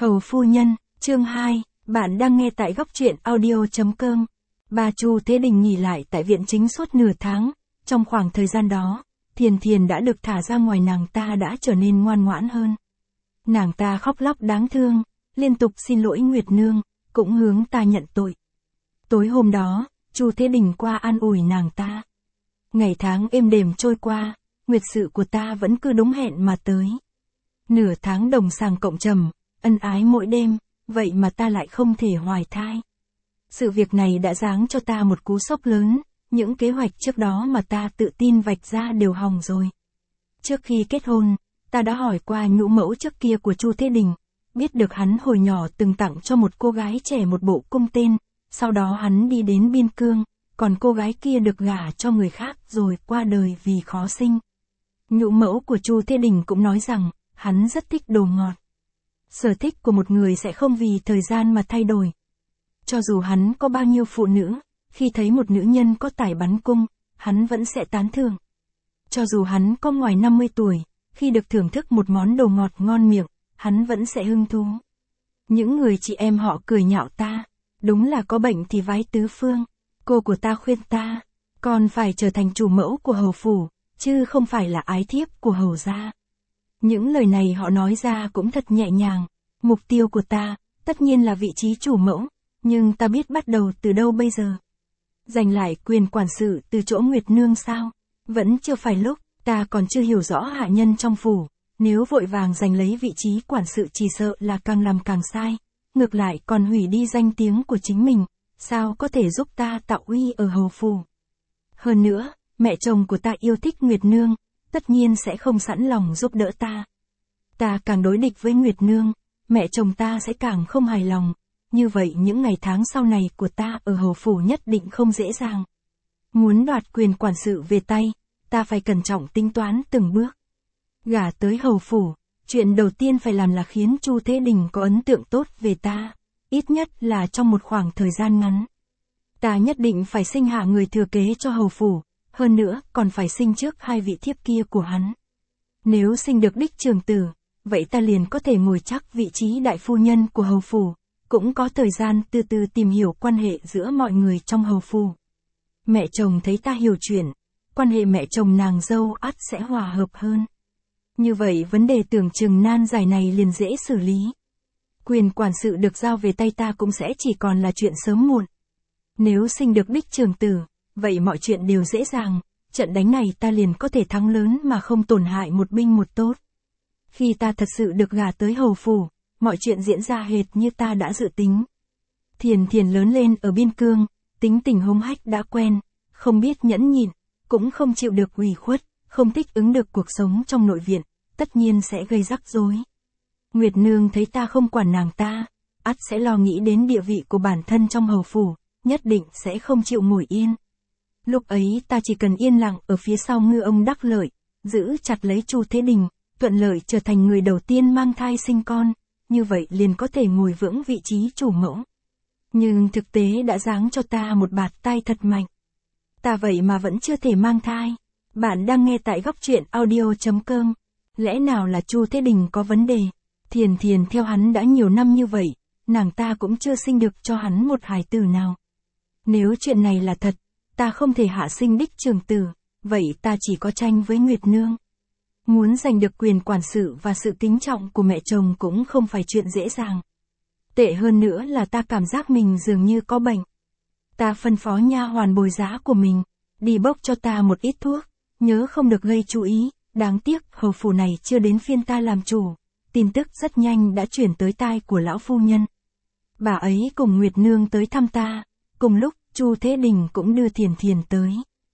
Hầu phu nhân, chương 2, bạn đang nghe tại góc truyện audio.com. Bà Chu Thế Đình nghỉ lại tại viện chính suốt nửa tháng, trong khoảng thời gian đó, Thiền Thiền đã được thả ra ngoài, nàng ta đã trở nên ngoan ngoãn hơn. Nàng ta khóc lóc đáng thương, liên tục xin lỗi Nguyệt Nương, cũng hướng ta nhận tội. Tối hôm đó, Chu Thế Đình qua an ủi nàng ta. Ngày tháng êm đềm trôi qua, nguyệt sự của ta vẫn cứ đúng hẹn mà tới. Nửa tháng đồng sàng cộng trầm, ân ái mỗi đêm, vậy mà ta lại không thể hoài thai. Sự việc này đã giáng cho ta một cú sốc lớn, những kế hoạch trước đó mà ta tự tin vạch ra đều hỏng rồi. Trước khi kết hôn, ta đã hỏi qua nhũ mẫu trước kia của Chu Thế Đình, biết được hắn hồi nhỏ từng tặng cho một cô gái trẻ một bộ cung tên, sau đó hắn đi đến biên cương, còn cô gái kia được gả cho người khác rồi qua đời vì khó sinh. Nhũ mẫu của Chu Thế Đình cũng nói rằng, hắn rất thích đồ ngọt. Sở thích của một người sẽ không vì thời gian mà thay đổi. Cho dù hắn có bao nhiêu phụ nữ, khi thấy một nữ nhân có tài bắn cung, hắn vẫn sẽ tán thưởng. Cho dù hắn có ngoài 50 tuổi, khi được thưởng thức một món đồ ngọt ngon miệng, hắn vẫn sẽ hứng thú. Những người chị em họ cười nhạo ta, đúng là có bệnh thì vái tứ phương. Cô của ta khuyên ta, còn phải trở thành chủ mẫu của hầu phủ, chứ không phải là ái thiếp của hầu gia. Những lời này họ nói ra cũng thật nhẹ nhàng. Mục tiêu của ta, tất nhiên là vị trí chủ mẫu, nhưng ta biết bắt đầu từ đâu bây giờ. Giành lại quyền quản sự từ chỗ Nguyệt Nương sao? Vẫn chưa phải lúc, ta còn chưa hiểu rõ hạ nhân trong phủ. Nếu vội vàng giành lấy vị trí quản sự chỉ sợ là càng làm càng sai. Ngược lại còn hủy đi danh tiếng của chính mình. Sao có thể giúp ta tạo uy ở hầu phủ? Hơn nữa, mẹ chồng của ta yêu thích Nguyệt Nương, tất nhiên sẽ không sẵn lòng giúp đỡ ta. Ta càng đối địch với Nguyệt Nương, mẹ chồng ta sẽ càng không hài lòng. Như vậy những ngày tháng sau này của ta ở hầu phủ nhất định không dễ dàng. Muốn đoạt quyền quản sự về tay, ta phải cẩn trọng tính toán từng bước. Gả tới hầu phủ, chuyện đầu tiên phải làm là khiến Chu Thế Đình có ấn tượng tốt về ta. Ít nhất là trong một khoảng thời gian ngắn. Ta nhất định phải sinh hạ người thừa kế cho hầu phủ, hơn nữa còn phải sinh trước hai vị thiếp kia của hắn. Nếu sinh được đích trưởng tử, vậy ta liền có thể ngồi chắc vị trí đại phu nhân của hầu phủ, cũng có thời gian từ từ tìm hiểu quan hệ giữa mọi người trong hầu phủ. Mẹ chồng thấy ta hiểu chuyện, quan hệ mẹ chồng nàng dâu ắt sẽ hòa hợp hơn. Như vậy vấn đề tưởng chừng nan giải này liền dễ xử lý. Quyền quản sự được giao về tay ta cũng sẽ chỉ còn là chuyện sớm muộn. Nếu sinh được đích trưởng tử, vậy mọi chuyện đều dễ dàng, trận đánh này ta liền có thể thắng lớn mà không tổn hại một binh một tốt. Khi ta thật sự được gả tới hầu phủ, mọi chuyện diễn ra hệt như ta đã dự tính. Thiền Thiền lớn lên ở biên cương, tính tình hống hách đã quen, không biết nhẫn nhịn, cũng không chịu được ủy khuất, không thích ứng được cuộc sống trong nội viện, tất nhiên sẽ gây rắc rối. Nguyệt Nương thấy ta không quản nàng ta, ắt sẽ lo nghĩ đến địa vị của bản thân trong hầu phủ, nhất định sẽ không chịu ngồi yên. Lúc ấy ta chỉ cần yên lặng ở phía sau ngư ông đắc lợi, giữ chặt lấy Chu Thế Đình, thuận lợi trở thành người đầu tiên mang thai sinh con, như vậy liền có thể ngồi vững vị trí chủ mẫu. Nhưng thực tế đã giáng cho ta một bạt tai thật mạnh. Ta vậy mà vẫn chưa thể mang thai. Bạn đang nghe tại góc truyện audio.com. Lẽ nào là Chu Thế Đình có vấn đề? Thiền Thiền theo hắn đã nhiều năm như vậy, nàng ta cũng chưa sinh được cho hắn một hài tử nào. Nếu chuyện này là thật, ta không thể hạ sinh đích trưởng tử, vậy ta chỉ có tranh với Nguyệt Nương. Muốn giành được quyền quản sự và sự kính trọng của mẹ chồng cũng không phải chuyện dễ dàng. Tệ hơn nữa là ta cảm giác mình dường như có bệnh. Ta phân phó nha hoàn bồi giá của mình, đi bốc cho ta một ít thuốc, nhớ không được gây chú ý, đáng tiếc hầu phủ này chưa đến phiên ta làm chủ. Tin tức rất nhanh đã chuyển tới tai của lão phu nhân. Bà ấy cùng Nguyệt Nương tới thăm ta, cùng lúc Chu Thế Đình cũng đưa Thiền Thiền tới.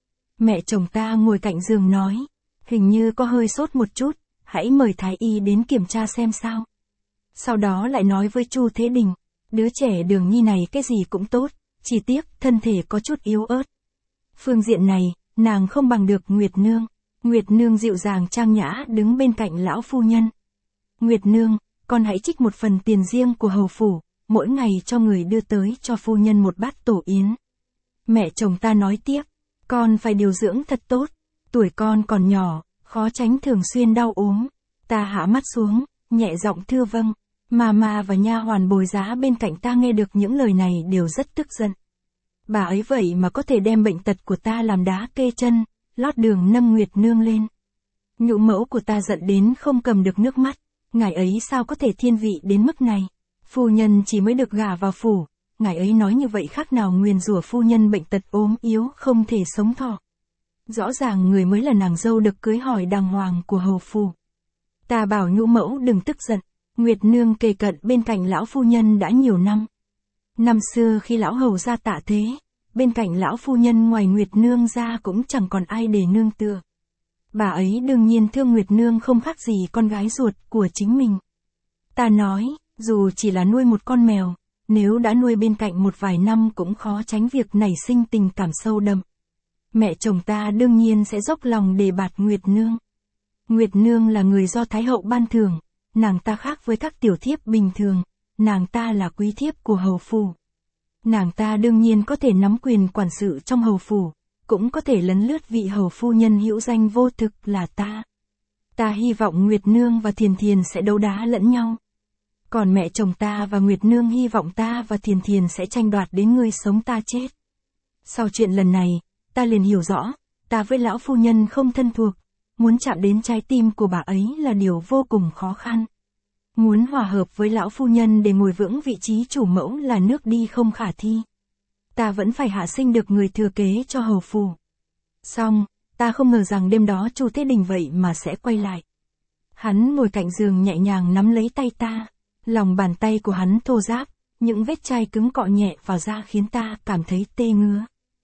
Mẹ chồng ta ngồi cạnh giường nói, hình như có hơi sốt một chút, hãy mời thái y đến kiểm tra xem sao. Sau đó lại nói với Chu Thế Đình, đứa trẻ Đường Nhi này cái gì cũng tốt, chỉ tiếc thân thể có chút yếu ớt. Phương diện này, nàng không bằng được Nguyệt Nương. Nguyệt Nương dịu dàng trang nhã đứng bên cạnh lão phu nhân. Nguyệt Nương, con hãy trích một phần tiền riêng của hầu phủ, mỗi ngày cho người đưa tới cho phu nhân một bát tổ yến. Mẹ chồng ta nói tiếp, con phải điều dưỡng thật tốt, tuổi con còn nhỏ, khó tránh thường xuyên đau ốm. Ta hạ mắt xuống, nhẹ giọng thưa vâng. Mama và nha hoàn bồi giá bên cạnh ta nghe được những lời này đều rất tức giận. Bà ấy vậy mà có thể đem bệnh tật của ta làm đá kê chân, lót đường nâng Nguyệt Nương lên. Nhũ mẫu của ta giận đến không cầm được nước mắt, ngài ấy sao có thể thiên vị đến mức này. Phu nhân chỉ mới được gả vào phủ, ngài ấy nói như vậy khác nào nguyền rủa phu nhân bệnh tật ốm yếu không thể sống thọ. Rõ ràng người mới là nàng dâu được cưới hỏi đàng hoàng của hầu phủ. Ta bảo nhũ mẫu đừng tức giận, Nguyệt Nương kề cận bên cạnh lão phu nhân đã nhiều năm. Năm xưa khi lão hầu ra tạ thế, bên cạnh lão phu nhân ngoài Nguyệt Nương ra cũng chẳng còn ai để nương tựa. Bà ấy đương nhiên thương Nguyệt Nương không khác gì con gái ruột của chính mình. Ta nói, dù chỉ là nuôi một con mèo, nếu đã nuôi bên cạnh một vài năm cũng khó tránh việc nảy sinh tình cảm sâu đậm. Mẹ chồng ta đương nhiên sẽ dốc lòng đề bạt Nguyệt Nương. Nguyệt Nương là người do Thái hậu ban thưởng, nàng ta khác với các tiểu thiếp bình thường, nàng ta là quý thiếp của hầu phủ. Nàng ta đương nhiên có thể nắm quyền quản sự trong hầu phủ, cũng có thể lấn lướt vị hầu phu nhân hữu danh vô thực là ta. Ta hy vọng Nguyệt Nương và Thiền Thiền sẽ đấu đá lẫn nhau. Còn mẹ chồng ta và Nguyệt Nương hy vọng ta và Thiền Thiền sẽ tranh đoạt đến ngươi sống ta chết. Sau chuyện lần này, ta liền hiểu rõ, ta với lão phu nhân không thân thuộc, muốn chạm đến trái tim của bà ấy là điều vô cùng khó khăn. Muốn hòa hợp với lão phu nhân để ngồi vững vị trí chủ mẫu là nước đi không khả thi. Ta vẫn phải hạ sinh được người thừa kế cho hầu phủ. Xong, ta không ngờ rằng đêm đó Chu Thế Đình vậy mà sẽ quay lại. Hắn ngồi cạnh giường nhẹ nhàng nắm lấy tay ta, lòng bàn tay của hắn thô ráp, những vết chai cứng cọ nhẹ vào da khiến ta cảm thấy tê ngứa.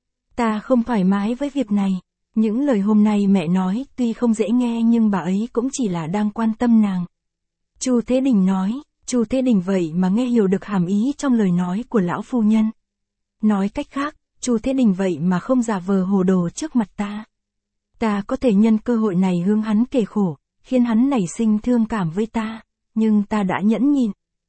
Ta không thoải mái với việc này, những lời hôm nay mẹ nói tuy không dễ nghe nhưng bà ấy cũng chỉ là đang quan tâm nàng. Chu Thế Đình nói, Chu Thế Đình vậy mà nghe hiểu được hàm ý trong lời nói của lão phu nhân. Nói cách khác, Chu Thế Đình vậy mà không giả vờ hồ đồ trước mặt ta. Ta có thể nhân cơ hội này hướng hắn kể khổ, khiến hắn nảy sinh thương cảm với ta, nhưng ta đã nhẫn nhịn.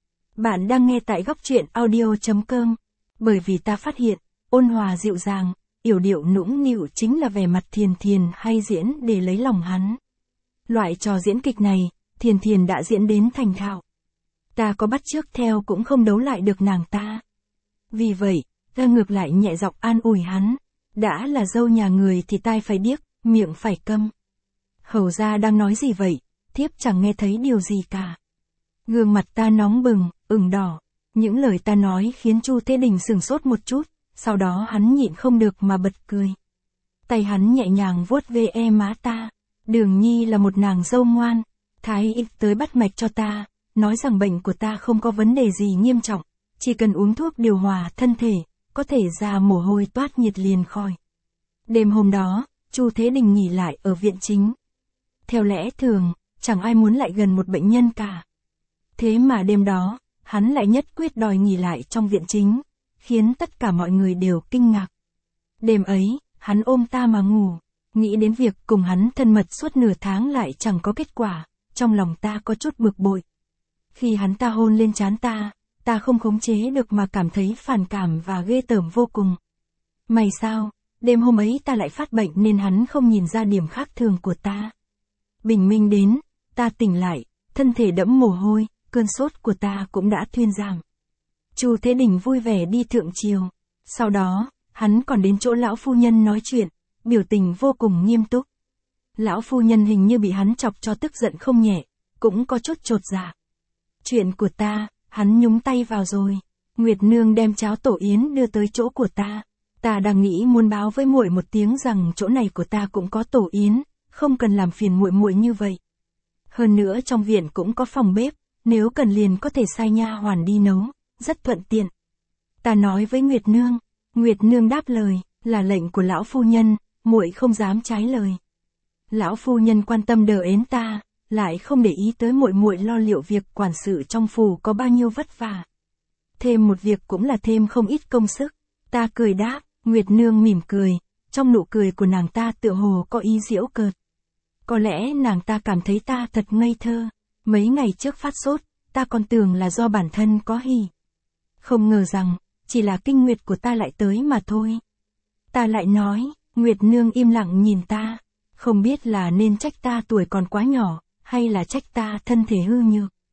Bạn đang nghe tại góc truyện audio.com, bởi vì ta phát hiện, ôn hòa dịu dàng, yểu điệu nũng nịu chính là vẻ mặt Thiền Thiền hay diễn để lấy lòng hắn. Loại trò diễn kịch này, Thiền Thiền đã diễn đến thành thạo. Ta có bắt chước theo cũng không đấu lại được nàng ta. Vì vậy, ta ngược lại nhẹ giọng an ủi hắn, đã là dâu nhà người thì tai phải điếc, miệng phải câm. Hầu gia đang nói gì vậy, thiếp chẳng nghe thấy điều gì cả. Gương mặt ta nóng bừng, ửng đỏ, những lời ta nói khiến Chu Thế Đình sửng sốt một chút, sau đó hắn nhịn không được mà bật cười. Tay hắn nhẹ nhàng vuốt ve má ta, Đường Nhi là một nàng dâu ngoan, thái y tới bắt mạch cho ta, nói rằng bệnh của ta không có vấn đề gì nghiêm trọng, chỉ cần uống thuốc điều hòa thân thể, có thể ra mồ hôi toát nhiệt liền khỏi. Đêm hôm đó, Chu Thế Đình nghỉ lại ở viện chính. Theo lẽ thường, chẳng ai muốn lại gần một bệnh nhân cả. Thế mà đêm đó, hắn lại nhất quyết đòi nghỉ lại trong viện chính, khiến tất cả mọi người đều kinh ngạc. Đêm ấy, hắn ôm ta mà ngủ, nghĩ đến việc cùng hắn thân mật suốt nửa tháng lại chẳng có kết quả, trong lòng ta có chút bực bội. Khi hắn ta hôn lên trán ta không khống chế được mà cảm thấy phản cảm và ghê tởm vô cùng. May sao, đêm hôm ấy ta lại phát bệnh nên hắn không nhìn ra điểm khác thường của ta. Bình minh đến, ta tỉnh lại, thân thể đẫm mồ hôi, cơn sốt của ta cũng đã thuyên giảm. Chu Thế Đình vui vẻ đi thượng triều. Sau đó, hắn còn đến chỗ lão phu nhân nói chuyện, biểu tình vô cùng nghiêm túc. Lão phu nhân hình như bị hắn chọc cho tức giận không nhẹ, cũng có chút chột dạ. Chuyện của ta, hắn nhúng tay vào rồi. Nguyệt Nương đem cháo tổ yến đưa tới chỗ của ta. Ta đang nghĩ muốn báo với muội một tiếng rằng chỗ này của ta cũng có tổ yến, không cần làm phiền muội muội như vậy. Hơn nữa trong viện cũng có phòng bếp, nếu cần liền có thể sai nha hoàn đi nấu, rất thuận tiện. Ta nói với Nguyệt Nương đáp lời, là lệnh của lão phu nhân, muội không dám trái lời. Lão phu nhân quan tâm đờ ến ta, lại không để ý tới muội muội lo liệu việc quản sự trong phủ có bao nhiêu vất vả. Thêm một việc cũng là thêm không ít công sức. Ta cười đáp, Nguyệt Nương mỉm cười, trong nụ cười của nàng ta tựa hồ có ý giễu cợt. Có lẽ nàng ta cảm thấy ta thật ngây thơ. Mấy ngày trước phát sốt, ta còn tưởng là do bản thân có hỉ. Không ngờ rằng, chỉ là kinh nguyệt của ta lại tới mà thôi. Ta lại nói, Nguyệt Nương im lặng nhìn ta, không biết là nên trách ta tuổi còn quá nhỏ, hay là trách ta thân thể hư nhược.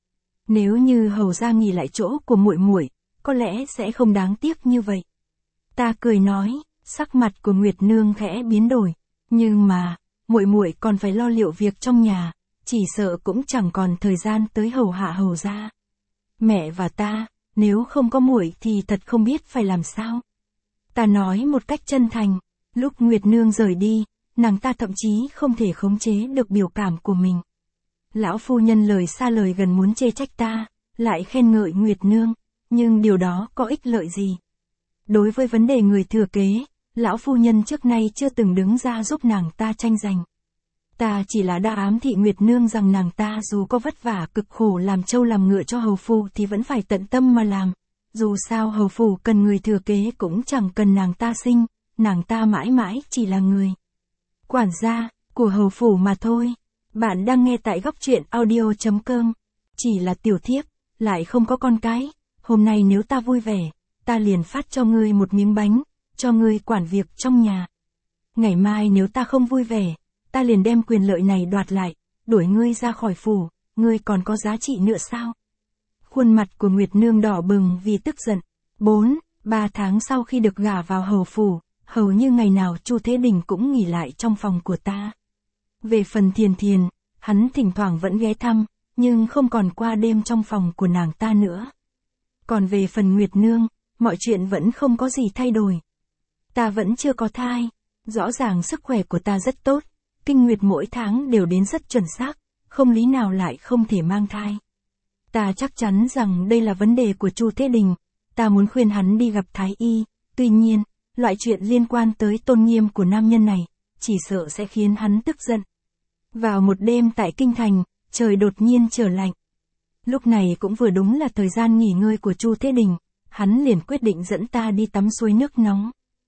Nếu như hầu ra nghỉ lại chỗ của muội muội, có lẽ sẽ không đáng tiếc như vậy. Ta cười nói, sắc mặt của Nguyệt Nương khẽ biến đổi, nhưng mà, muội muội còn phải lo liệu việc trong nhà, chỉ sợ cũng chẳng còn thời gian tới hầu hạ hầu ra. Mẹ và ta, nếu không có muội thì thật không biết phải làm sao. Ta nói một cách chân thành, lúc Nguyệt Nương rời đi, nàng ta thậm chí không thể khống chế được biểu cảm của mình. Lão phu nhân lời xa lời gần muốn chê trách ta, lại khen ngợi Nguyệt Nương, nhưng điều đó có ích lợi gì? Đối với vấn đề người thừa kế, lão phu nhân trước nay chưa từng đứng ra giúp nàng ta tranh giành. Ta chỉ là đã ám thị Nguyệt Nương rằng nàng ta dù có vất vả cực khổ làm trâu làm ngựa cho hầu phu thì vẫn phải tận tâm mà làm. Dù sao hầu phủ cần người thừa kế cũng chẳng cần nàng ta sinh, nàng ta mãi mãi chỉ là người quản gia của hầu phủ mà thôi. Bạn đang nghe tại góc truyện audio.com. Chỉ là tiểu thiếp, lại không có con cái. Hôm nay nếu ta vui vẻ, ta liền phát cho ngươi một miếng bánh, cho ngươi quản việc trong nhà. Ngày mai nếu ta không vui vẻ, ta liền đem quyền lợi này đoạt lại, đuổi ngươi ra khỏi phủ, ngươi còn có giá trị nữa sao? Khuôn mặt của Nguyệt Nương đỏ bừng vì tức giận. 3 tháng sau khi được gả vào hầu phủ, hầu như ngày nào Chu Thế Đình cũng nghỉ lại trong phòng của ta. Về phần Thiền Thiền, hắn thỉnh thoảng vẫn ghé thăm, nhưng không còn qua đêm trong phòng của nàng ta nữa. Còn về phần Nguyệt Nương, mọi chuyện vẫn không có gì thay đổi. Ta vẫn chưa có thai, rõ ràng sức khỏe của ta rất tốt, kinh nguyệt mỗi tháng đều đến rất chuẩn xác, không lý nào lại không thể mang thai. Ta chắc chắn rằng đây là vấn đề của Chu Thế Đình, ta muốn khuyên hắn đi gặp Thái Y, tuy nhiên, loại chuyện liên quan tới tôn nghiêm của nam nhân này, chỉ sợ sẽ khiến hắn tức giận. Vào một đêm tại Kinh Thành, trời đột nhiên trở lạnh. Lúc này cũng vừa đúng là thời gian nghỉ ngơi của Chu Thế Đình, hắn liền quyết định dẫn ta đi tắm suối nước nóng.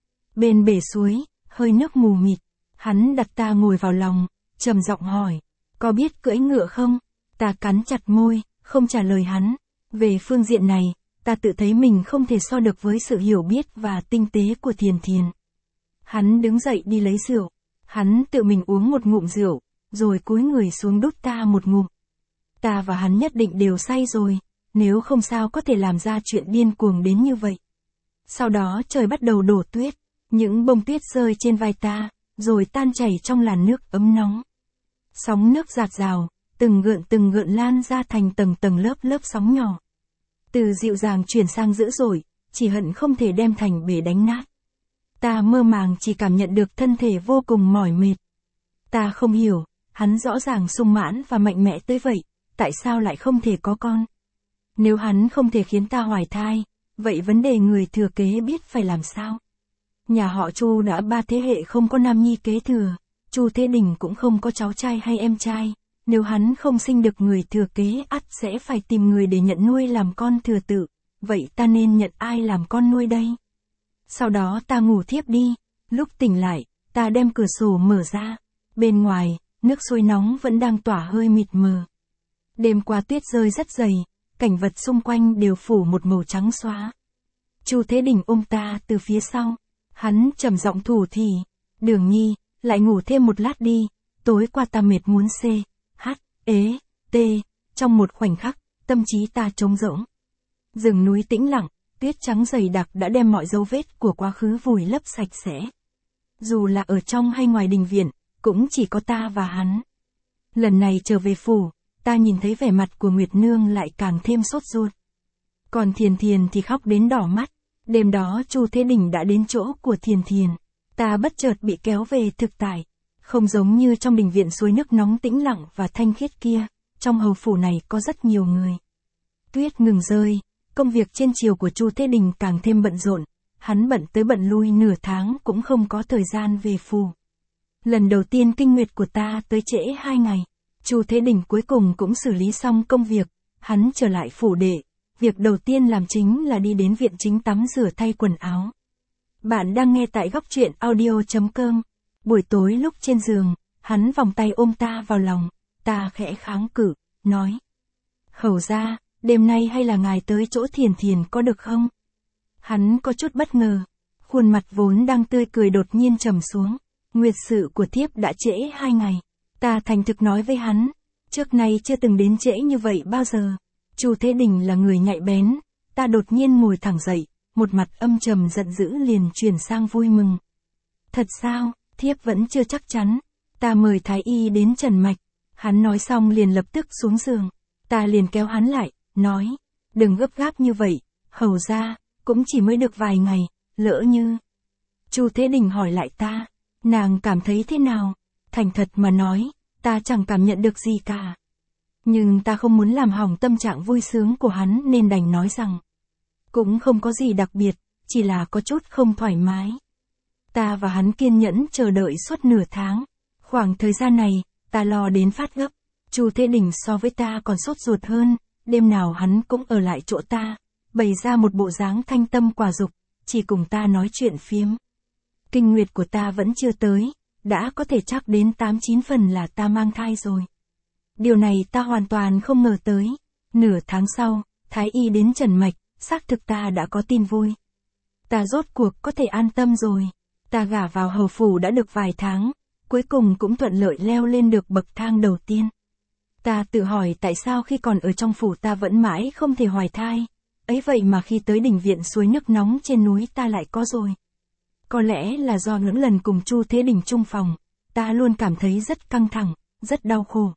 Bên bể suối, hơi nước mù mịt, hắn đặt ta ngồi vào lòng, trầm giọng hỏi, có biết cưỡi ngựa không? Ta cắn chặt môi, không trả lời hắn. Về phương diện này, ta tự thấy mình không thể so được với sự hiểu biết và tinh tế của Thiền Thiền. Hắn đứng dậy đi lấy rượu, hắn tự mình uống một ngụm rượu, rồi cúi người xuống đút ta một ngụm. Ta và hắn nhất định đều say rồi, nếu không sao có thể làm ra chuyện điên cuồng đến như vậy. Sau đó trời bắt đầu đổ tuyết, những bông tuyết rơi trên vai ta, rồi tan chảy trong làn nước ấm nóng. Sóng nước rạt rào, từng gợn lan ra thành tầng tầng lớp sóng nhỏ. Từ dịu dàng chuyển sang dữ dội, chỉ hận không thể đem thành bể đánh nát. Ta mơ màng chỉ cảm nhận được thân thể vô cùng mỏi mệt. Ta không hiểu, hắn rõ ràng sung mãn và mạnh mẽ tới vậy, tại sao lại không thể có con? Nếu hắn không thể khiến ta hoài thai, vậy vấn đề người thừa kế biết phải làm sao? Nhà họ Chu đã 3 thế hệ không có nam nhi kế thừa, Chu Thế Đình cũng không có cháu trai hay em trai. Nếu hắn không sinh được người thừa kế ắt sẽ phải tìm người để nhận nuôi làm con thừa tự, vậy ta nên nhận ai làm con nuôi đây? Sau đó ta ngủ thiếp đi, lúc tỉnh lại, ta đem cửa sổ mở ra, bên ngoài, nước sôi nóng vẫn đang tỏa hơi mịt mờ. Đêm qua tuyết rơi rất dày, cảnh vật xung quanh đều phủ một màu trắng xóa. Chu Thế Đình ôm ta từ phía sau, hắn trầm giọng thủ thỉ, Đường Nhi, lại ngủ thêm một lát đi, tối qua ta mệt muốn xê. Trong một khoảnh khắc, tâm trí ta trống rỗng. Rừng núi tĩnh lặng, tuyết trắng dày đặc đã đem mọi dấu vết của quá khứ vùi lấp sạch sẽ. Dù là ở trong hay ngoài đình viện, cũng chỉ có ta và hắn. Lần này trở về phủ, ta nhìn thấy vẻ mặt của Nguyệt Nương lại càng thêm sốt ruột. Còn Thiền Thiền thì khóc đến đỏ mắt. Đêm đó Chu Thế Đình đã đến chỗ của Thiền Thiền. Ta bất chợt bị kéo về thực tại. Không giống như trong đình viện suối nước nóng tĩnh lặng và thanh khiết kia, trong hầu phủ này có rất nhiều người. Tuyết ngừng rơi, công việc trên chiều của Chu Thế Đình càng thêm bận rộn, hắn bận tới bận lui nửa tháng cũng không có thời gian về phủ. Lần đầu tiên kinh nguyệt của ta tới trễ 2 ngày, Chu Thế Đình cuối cùng cũng xử lý xong công việc, hắn trở lại phủ đệ, việc đầu tiên làm chính là đi đến viện chính tắm rửa thay quần áo. Bạn đang nghe tại góc truyện audio.com. Buổi tối lúc trên giường, hắn vòng tay ôm ta vào lòng, ta khẽ kháng cự, nói. Hầu ra, đêm nay hay là ngài tới chỗ Thiền Thiền có được không? Hắn có chút bất ngờ, khuôn mặt vốn đang tươi cười đột nhiên trầm xuống. Nguyệt sự của thiếp đã trễ 2 ngày. Ta thành thực nói với hắn, trước nay chưa từng đến trễ như vậy bao giờ. Chu Thế Đình là người nhạy bén, ta đột nhiên ngồi thẳng dậy, một mặt âm trầm giận dữ liền chuyển sang vui mừng. Thật sao, thiếp vẫn chưa chắc chắn, ta mời thái y đến trần mạch. Hắn nói xong liền lập tức xuống giường, ta liền kéo hắn lại, nói, đừng gấp gáp như vậy, hầu ra, cũng chỉ mới được vài ngày, lỡ như. Chu Thế Đình hỏi lại ta, nàng cảm thấy thế nào? Thành thật mà nói, ta chẳng cảm nhận được gì cả. Nhưng ta không muốn làm hỏng tâm trạng vui sướng của hắn nên đành nói rằng, cũng không có gì đặc biệt, chỉ là có chút không thoải mái. Ta và hắn kiên nhẫn chờ đợi suốt nửa tháng. Khoảng thời gian này, ta lo đến phát gấp. Chu Thế Đình so với ta còn sốt ruột hơn, đêm nào hắn cũng ở lại chỗ ta, bày ra một bộ dáng thanh tâm quả dục, chỉ cùng ta nói chuyện phiếm. Kinh nguyệt của ta vẫn chưa tới, đã có thể chắc đến 8-9 phần là ta mang thai rồi. Điều này ta hoàn toàn không ngờ tới. Nửa tháng sau, thái y đến trần mạch, xác thực ta đã có tin vui. Ta rốt cuộc có thể an tâm rồi. Ta gả vào hầu phủ đã được vài tháng, cuối cùng cũng thuận lợi leo lên được bậc thang đầu tiên. Ta tự hỏi tại sao khi còn ở trong phủ ta vẫn mãi không thể hoài thai, ấy vậy mà khi tới đình viện suối nước nóng trên núi ta lại có rồi. Có lẽ là do những lần cùng Chu Thế Đình chung phòng, ta luôn cảm thấy rất căng thẳng, rất đau khổ.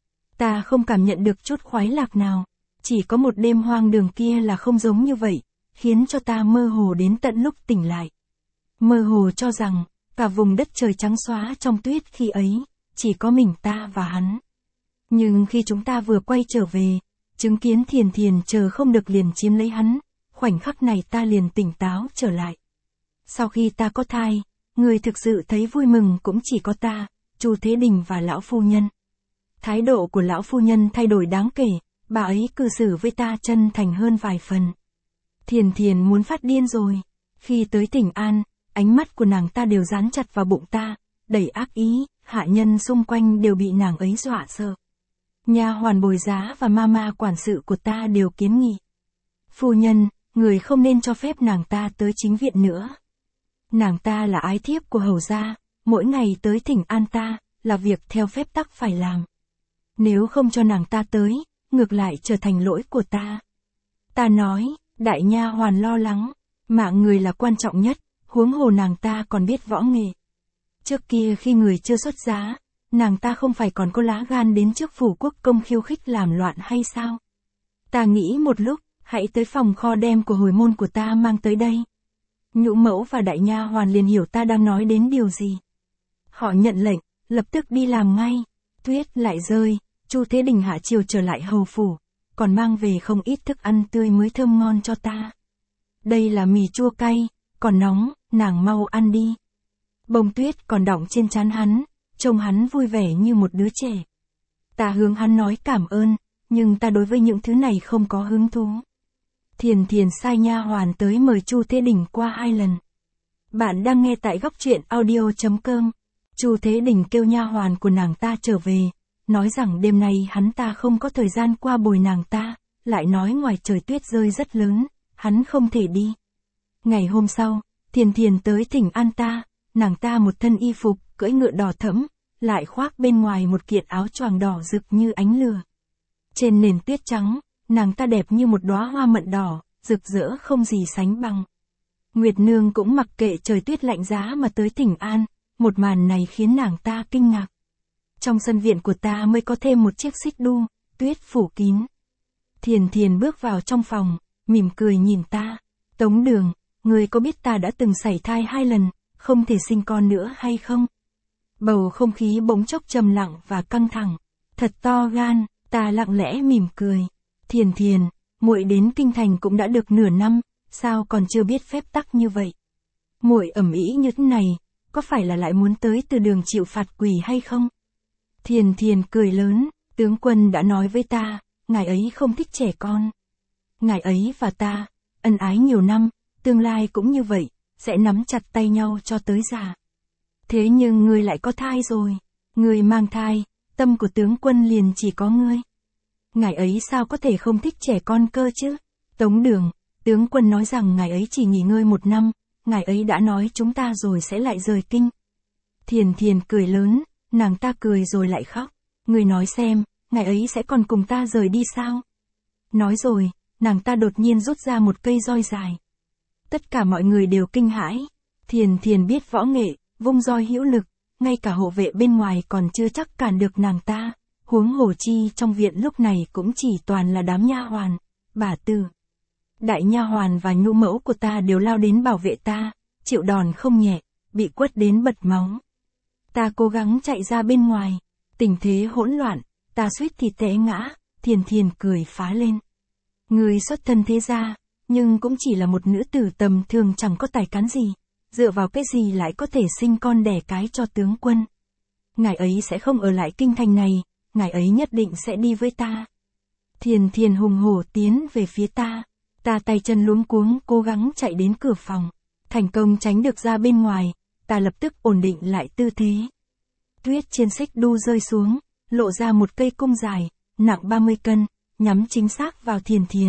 Ta không cảm nhận được chút khoái lạc nào, chỉ có một đêm hoang đường kia là không giống như vậy, khiến cho ta mơ hồ đến tận lúc tỉnh lại. Mơ hồ cho rằng, cả vùng đất trời trắng xóa trong tuyết khi ấy, chỉ có mình ta và hắn. Nhưng khi chúng ta vừa quay trở về, chứng kiến Thiền Thiền chờ không được liền chiếm lấy hắn, khoảnh khắc này ta liền tỉnh táo trở lại. Sau khi ta có thai, người thực sự thấy vui mừng cũng chỉ có ta, Chu Thế Đình và lão phu nhân. Thái độ của lão phu nhân thay đổi đáng kể, bà ấy cư xử với ta chân thành hơn vài phần. Thiền Thiền muốn phát điên rồi. Khi tới Thịnh An, ánh mắt của nàng ta đều dán chặt vào bụng ta, đầy ác ý, hạ nhân xung quanh đều bị nàng ấy dọa sợ. Nha hoàn bồi giá và mama quản sự của ta đều kiến nghị. Phu nhân, người không nên cho phép nàng ta tới chính viện nữa. Nàng ta là ái thiếp của hầu gia, mỗi ngày tới Thịnh An ta, là việc theo phép tắc phải làm. Nếu không cho nàng ta tới, ngược lại trở thành lỗi của ta. Ta nói, đại nha hoàn lo lắng, mạng người là quan trọng nhất, huống hồ nàng ta còn biết võ nghệ. Trước kia khi người chưa xuất giá, nàng ta không phải còn có lá gan đến trước phủ quốc công khiêu khích làm loạn hay sao? Ta nghĩ một lúc, hãy tới phòng kho đem của hồi môn của ta mang tới đây. Nhũ mẫu và đại nha hoàn liền hiểu ta đang nói đến điều gì. Họ nhận lệnh, lập tức đi làm ngay. Tuyết lại rơi, Chu Thế Đình hạ chiều trở lại hầu phủ, còn mang về không ít thức ăn tươi mới thơm ngon cho ta. Đây là mì chua cay, còn nóng, nàng mau ăn đi. Bông tuyết còn đọng trên trán hắn, trông hắn vui vẻ như một đứa trẻ. Ta hướng hắn nói cảm ơn, nhưng ta đối với những thứ này không có hứng thú. Thiền Thiền sai nha hoàn tới mời Chu Thế Đình qua 2 lần. Bạn đang nghe tại góc truyện audio.com. Chu Thế Đình kêu nha hoàn của nàng ta trở về, nói rằng đêm nay hắn ta không có thời gian qua bồi nàng ta, lại nói ngoài trời tuyết rơi rất lớn, hắn không thể đi. Ngày hôm sau, Thiền Thiền tới Thịnh An ta, nàng ta một thân y phục, cưỡi ngựa đỏ thẫm, lại khoác bên ngoài một kiện áo choàng đỏ rực như ánh lửa. Trên nền tuyết trắng, nàng ta đẹp như một đóa hoa mận đỏ, rực rỡ không gì sánh bằng. Nguyệt Nương cũng mặc kệ trời tuyết lạnh giá mà tới Thịnh An, một màn này khiến nàng ta kinh ngạc. Trong sân viện của ta mới có thêm một chiếc xích đu, tuyết phủ kín. Thiền Thiền bước vào trong phòng, mỉm cười nhìn ta. Tống Đường, người có biết ta đã từng sảy thai 2 lần, không thể sinh con nữa hay không? Bầu không khí bỗng chốc trầm lặng và căng thẳng. Thật to gan, ta lặng lẽ mỉm cười. Thiền Thiền, muội đến kinh thành cũng đã được nửa năm, sao còn chưa biết phép tắc như vậy? Muội ầm ĩ như thế này, có phải là lại muốn tới từ đường chịu phạt quỷ hay không? Thiền Thiền cười lớn, tướng quân đã nói với ta, ngài ấy không thích trẻ con. Ngài ấy và ta, ân ái nhiều năm, tương lai cũng như vậy, sẽ nắm chặt tay nhau cho tới già. Thế nhưng ngươi lại có thai rồi, ngươi mang thai, tâm của tướng quân liền chỉ có ngươi. Ngài ấy sao có thể không thích trẻ con cơ chứ? Tống Đường, tướng quân nói rằng ngài ấy chỉ nghỉ ngơi 1 năm, ngài ấy đã nói chúng ta rồi sẽ lại rời kinh. Thiền Thiền cười lớn, nàng ta cười rồi lại khóc. Ngươi nói xem, ngài ấy sẽ còn cùng ta rời đi sao? Nói rồi, nàng ta đột nhiên rút ra một cây roi dài. Tất cả mọi người đều kinh hãi. Thiền Thiền biết võ nghệ, vung roi hữu lực, ngay cả hộ vệ bên ngoài còn chưa chắc cản được nàng ta. Huống hồ chi trong viện lúc này cũng chỉ toàn là đám nha hoàn, bà tử. Đại nha hoàn và nhũ mẫu của ta đều lao đến bảo vệ ta, chịu đòn không nhẹ, bị quất đến bật máu. Ta cố gắng chạy ra bên ngoài, tình thế hỗn loạn, ta suýt thì té ngã. Thiền Thiền cười phá lên. Người xuất thân thế gia, nhưng cũng chỉ là một nữ tử tầm thường chẳng có tài cán gì, dựa vào cái gì lại có thể sinh con đẻ cái cho tướng quân. Ngài ấy sẽ không ở lại kinh thành này, ngài ấy nhất định sẽ đi với ta. Thiền Thiền hùng hổ tiến về phía ta, ta tay chân luống cuống cố gắng chạy đến cửa phòng, thành công tránh được ra bên ngoài, ta lập tức ổn định lại tư thế. Tuyết trên xích đu rơi xuống, lộ ra một cây cung dài, nặng 30 cân, nhắm chính xác vào Thiền Thiền.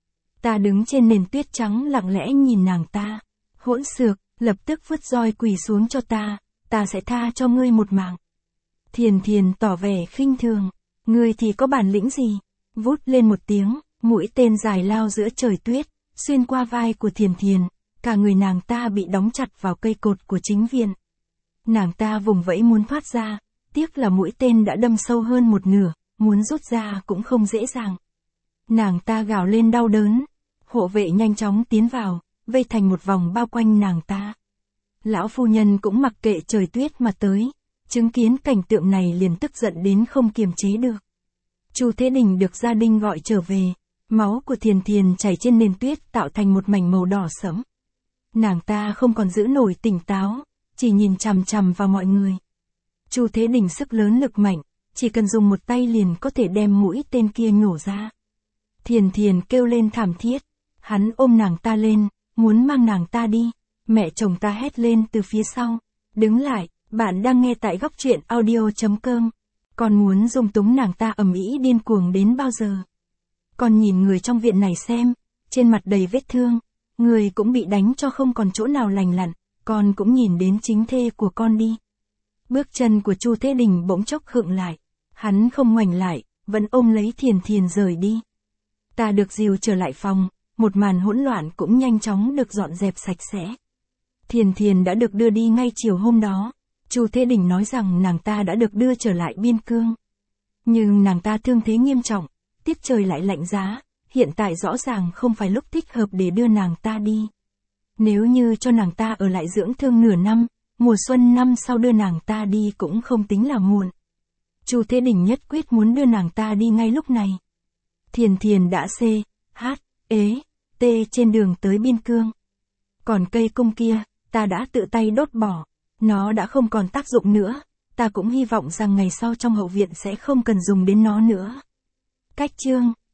Ta đứng trên nền tuyết trắng lặng lẽ nhìn nàng ta. Hỗn xược, lập tức vứt roi quỳ xuống cho ta sẽ tha cho ngươi một mạng. Thiền Thiền tỏ vẻ khinh thường, ngươi thì có bản lĩnh gì? Vút lên một tiếng, mũi tên dài lao giữa trời tuyết, xuyên qua vai của Thiền Thiền, cả người nàng ta bị đóng chặt vào cây cột của chính viện. Nàng ta vùng vẫy muốn thoát ra, tiếc là mũi tên đã đâm sâu hơn một nửa, muốn rút ra cũng không dễ dàng. Nàng ta gào lên đau đớn, hộ vệ nhanh chóng tiến vào, vây thành một vòng bao quanh nàng ta. Lão phu nhân cũng mặc kệ trời tuyết mà tới, chứng kiến cảnh tượng này liền tức giận đến không kiềm chế được. Chu Thế Đình được gia đình gọi trở về, máu của Thiền Thiền chảy trên nền tuyết tạo thành một mảnh màu đỏ sẫm. Nàng ta không còn giữ nổi tỉnh táo, chỉ nhìn chằm chằm vào mọi người. Chu Thế Đình sức lớn lực mạnh, chỉ cần dùng một tay liền có thể đem mũi tên kia nhổ ra. Thiền Thiền kêu lên thảm thiết, hắn ôm nàng ta lên, muốn mang nàng ta đi. Mẹ chồng ta hét lên từ phía sau, đứng lại, bạn đang nghe tại góc truyện audio.com. Con muốn dung túng nàng ta ầm ĩ điên cuồng đến bao giờ? Con nhìn người trong viện này xem, trên mặt đầy vết thương, người cũng bị đánh cho không còn chỗ nào lành lặn, con cũng nhìn đến chính thê của con đi. Bước chân của Chu Thế Đình bỗng chốc khựng lại, hắn không ngoảnh lại, vẫn ôm lấy Thiền Thiền rời đi. Ta được dìu trở lại phòng, một màn hỗn loạn cũng nhanh chóng được dọn dẹp sạch sẽ. Thiền Thiền đã được đưa đi ngay chiều hôm đó. Chu Thế Đình nói rằng nàng ta đã được đưa trở lại biên cương. Nhưng nàng ta thương thế nghiêm trọng, tiết trời lại lạnh giá, hiện tại rõ ràng không phải lúc thích hợp để đưa nàng ta đi. Nếu như cho nàng ta ở lại dưỡng thương nửa năm, mùa xuân năm sau đưa nàng ta đi cũng không tính là muộn. Chu Thế Đình nhất quyết muốn đưa nàng ta đi ngay lúc này. Thiền Thiền đã trên đường tới biên cương. Còn cây cung kia, ta đã tự tay đốt bỏ. Nó đã không còn tác dụng nữa, ta cũng hy vọng rằng ngày sau trong hậu viện sẽ không cần dùng đến nó nữa. Cách chương